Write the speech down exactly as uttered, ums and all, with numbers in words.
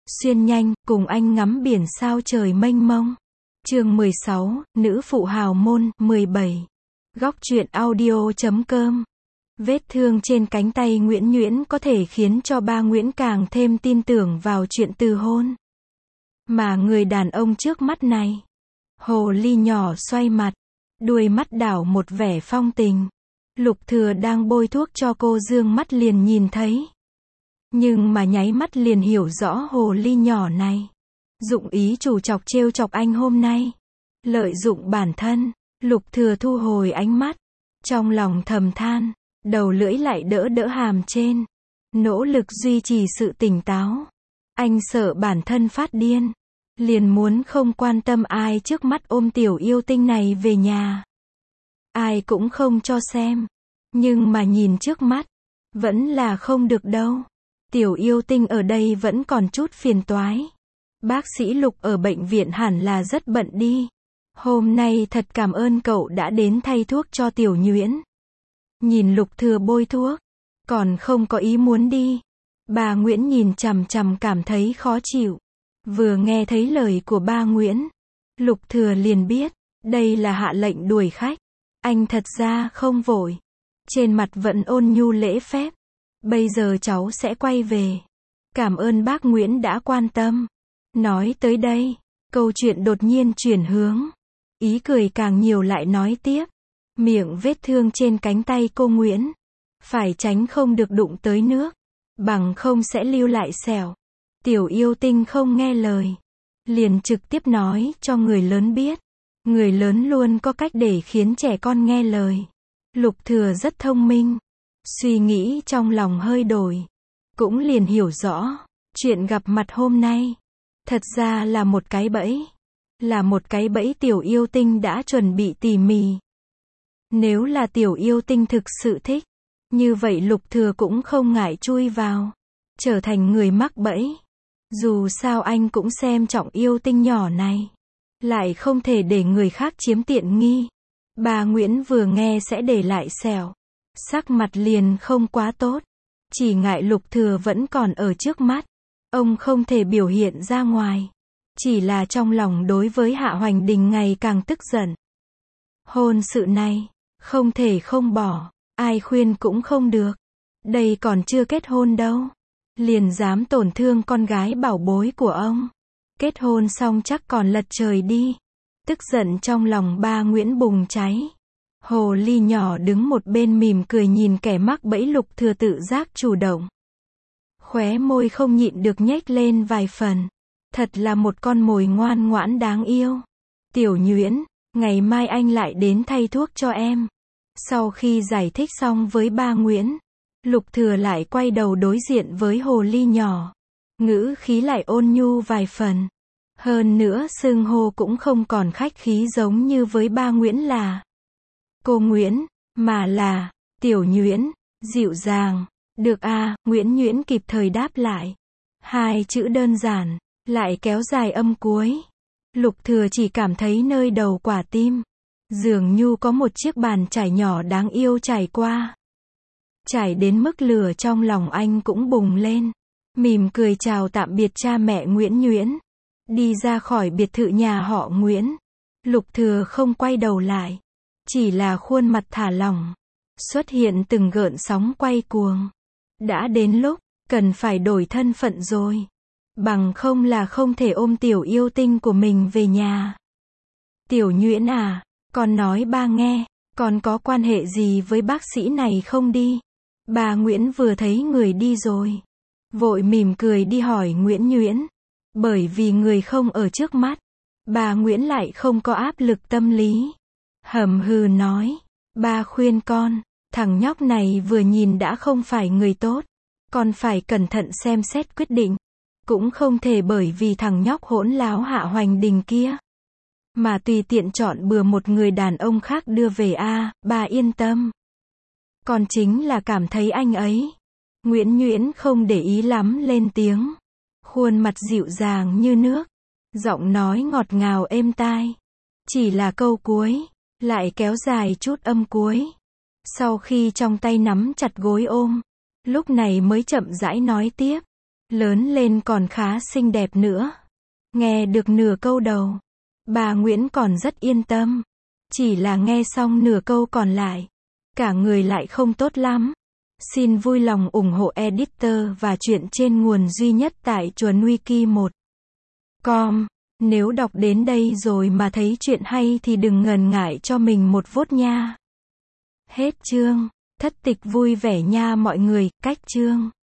Xuyên nhanh, cùng anh ngắm biển sao trời mênh mông. Chương mười sáu, Nữ phụ hào môn, mười bảy. Góc truyện audio chấm com. Vết thương trên cánh tay Nguyễn Nhuyễn có thể khiến cho ba Nguyễn càng thêm tin tưởng vào chuyện từ hôn. Mà người đàn ông trước mắt này, hồ ly nhỏ xoay mặt, đuôi mắt đảo một vẻ phong tình. Lục Thừa đang bôi thuốc cho cô dương mắt liền nhìn thấy. Nhưng mà nháy mắt liền hiểu rõ hồ ly nhỏ này dụng ý chủ chọc trêu chọc anh hôm nay. Lợi dụng bản thân, Lục Thừa thu hồi ánh mắt, trong lòng thầm than, đầu lưỡi lại đỡ đỡ hàm trên, nỗ lực duy trì sự tỉnh táo. Anh sợ bản thân phát điên, liền muốn không quan tâm ai trước mắt ôm tiểu yêu tinh này về nhà. Ai cũng không cho xem, nhưng mà nhìn trước mắt, vẫn là không được đâu. Tiểu yêu tinh ở đây vẫn còn chút phiền toái. Bác sĩ Lục ở bệnh viện hẳn là rất bận đi. Hôm nay thật cảm ơn cậu đã đến thay thuốc cho Tiểu Nhuyễn. Nhìn Lục Thừa bôi thuốc, còn không có ý muốn đi. Bà Nguyễn nhìn chằm chằm cảm thấy khó chịu. Vừa nghe thấy lời của ba Nguyễn, Lục Thừa liền biết, đây là hạ lệnh đuổi khách. Anh thật ra không vội, trên mặt vẫn ôn nhu lễ phép. Bây giờ cháu sẽ quay về. Cảm ơn bác Nguyễn đã quan tâm. Nói tới đây, câu chuyện đột nhiên chuyển hướng. Ý cười càng nhiều lại nói tiếp. Miệng vết thương trên cánh tay cô Nguyễn, phải tránh không được đụng tới nước, bằng không sẽ lưu lại sẹo. Tiểu yêu tinh không nghe lời, liền trực tiếp nói cho người lớn biết. Người lớn luôn có cách để khiến trẻ con nghe lời. Lục Thừa rất thông minh. Suy nghĩ trong lòng hơi đổi, cũng liền hiểu rõ, chuyện gặp mặt hôm nay, thật ra là một cái bẫy, là một cái bẫy tiểu yêu tinh đã chuẩn bị tỉ mỉ. Nếu là tiểu yêu tinh thực sự thích, như vậy Lục Thừa cũng không ngại chui vào, trở thành người mắc bẫy. Dù sao anh cũng xem trọng yêu tinh nhỏ này, lại không thể để người khác chiếm tiện nghi. Bà Nguyễn vừa nghe sẽ để lại sẹo, sắc mặt liền không quá tốt. Chỉ ngại Lục Thừa vẫn còn ở trước mắt, ông không thể biểu hiện ra ngoài. Chỉ là trong lòng đối với Hạ Hoành Đình ngày càng tức giận. Hôn sự này, không thể không bỏ, ai khuyên cũng không được. Đây còn chưa kết hôn đâu, liền dám tổn thương con gái bảo bối của ông. Kết hôn xong chắc còn lật trời đi. Tức giận trong lòng ba Nguyễn bùng cháy. Hồ ly nhỏ đứng một bên mỉm cười nhìn kẻ mắc bẫy. Lục Thừa tự giác chủ động, khóe môi không nhịn được nhếch lên vài phần. Thật là một con mồi ngoan ngoãn đáng yêu. Tiểu Nhuyễn, ngày mai anh lại đến thay thuốc cho em. Sau khi giải thích xong với ba Nguyễn, Lục Thừa lại quay đầu đối diện với hồ ly nhỏ, ngữ khí lại ôn nhu vài phần. Hơn nữa xưng hô cũng không còn khách khí giống như với ba Nguyễn là cô Nguyễn, mà là Tiểu Nhuyễn, dịu dàng. Được a, Nguyễn Nhuyễn kịp thời đáp lại. Hai chữ đơn giản, lại kéo dài âm cuối. Lục Thừa chỉ cảm thấy nơi đầu quả tim, dường như có một chiếc bàn chải nhỏ đáng yêu trải qua. Chải đến mức lửa trong lòng anh cũng bùng lên. Mỉm cười chào tạm biệt cha mẹ Nguyễn Nhuyễn. Đi ra khỏi biệt thự nhà họ Nguyễn, Lục Thừa không quay đầu lại, chỉ là khuôn mặt thả lỏng, xuất hiện từng gợn sóng quay cuồng. Đã đến lúc, cần phải đổi thân phận rồi. Bằng không là không thể ôm tiểu yêu tinh của mình về nhà. Tiểu Nhuyễn à, con nói ba nghe, con có quan hệ gì với bác sĩ này không đi? Bà Nguyễn vừa thấy người đi rồi, vội mỉm cười đi hỏi Nguyễn Nhuyễn. Bởi vì người không ở trước mắt, bà Nguyễn lại không có áp lực tâm lý. Hầm hừ nói, ba khuyên con, thằng nhóc này vừa nhìn đã không phải người tốt. Con phải cẩn thận xem xét quyết định. Cũng không thể bởi vì thằng nhóc hỗn láo Hạ Hoành Đình kia, mà tùy tiện chọn bừa một người đàn ông khác đưa về a. À, bà yên tâm. Con chính là cảm thấy anh ấy. Nguyễn Nhuyễn không để ý lắm lên tiếng. Khuôn mặt dịu dàng như nước, giọng nói ngọt ngào êm tai. Chỉ là câu cuối, lại kéo dài chút âm cuối. Sau khi trong tay nắm chặt gối ôm, lúc này mới chậm rãi nói tiếp. Lớn lên còn khá xinh đẹp nữa. Nghe được nửa câu đầu, bà Nguyễn còn rất yên tâm. Chỉ là nghe xong nửa câu còn lại, cả người lại không tốt lắm. Xin vui lòng ủng hộ editor và truyện trên nguồn duy nhất tại chuồn wiki một chấm com. Nếu đọc đến đây rồi mà thấy chuyện hay thì đừng ngần ngại cho mình một vote nha. Hết chương. Thất tịch vui vẻ nha mọi người. Cách chương.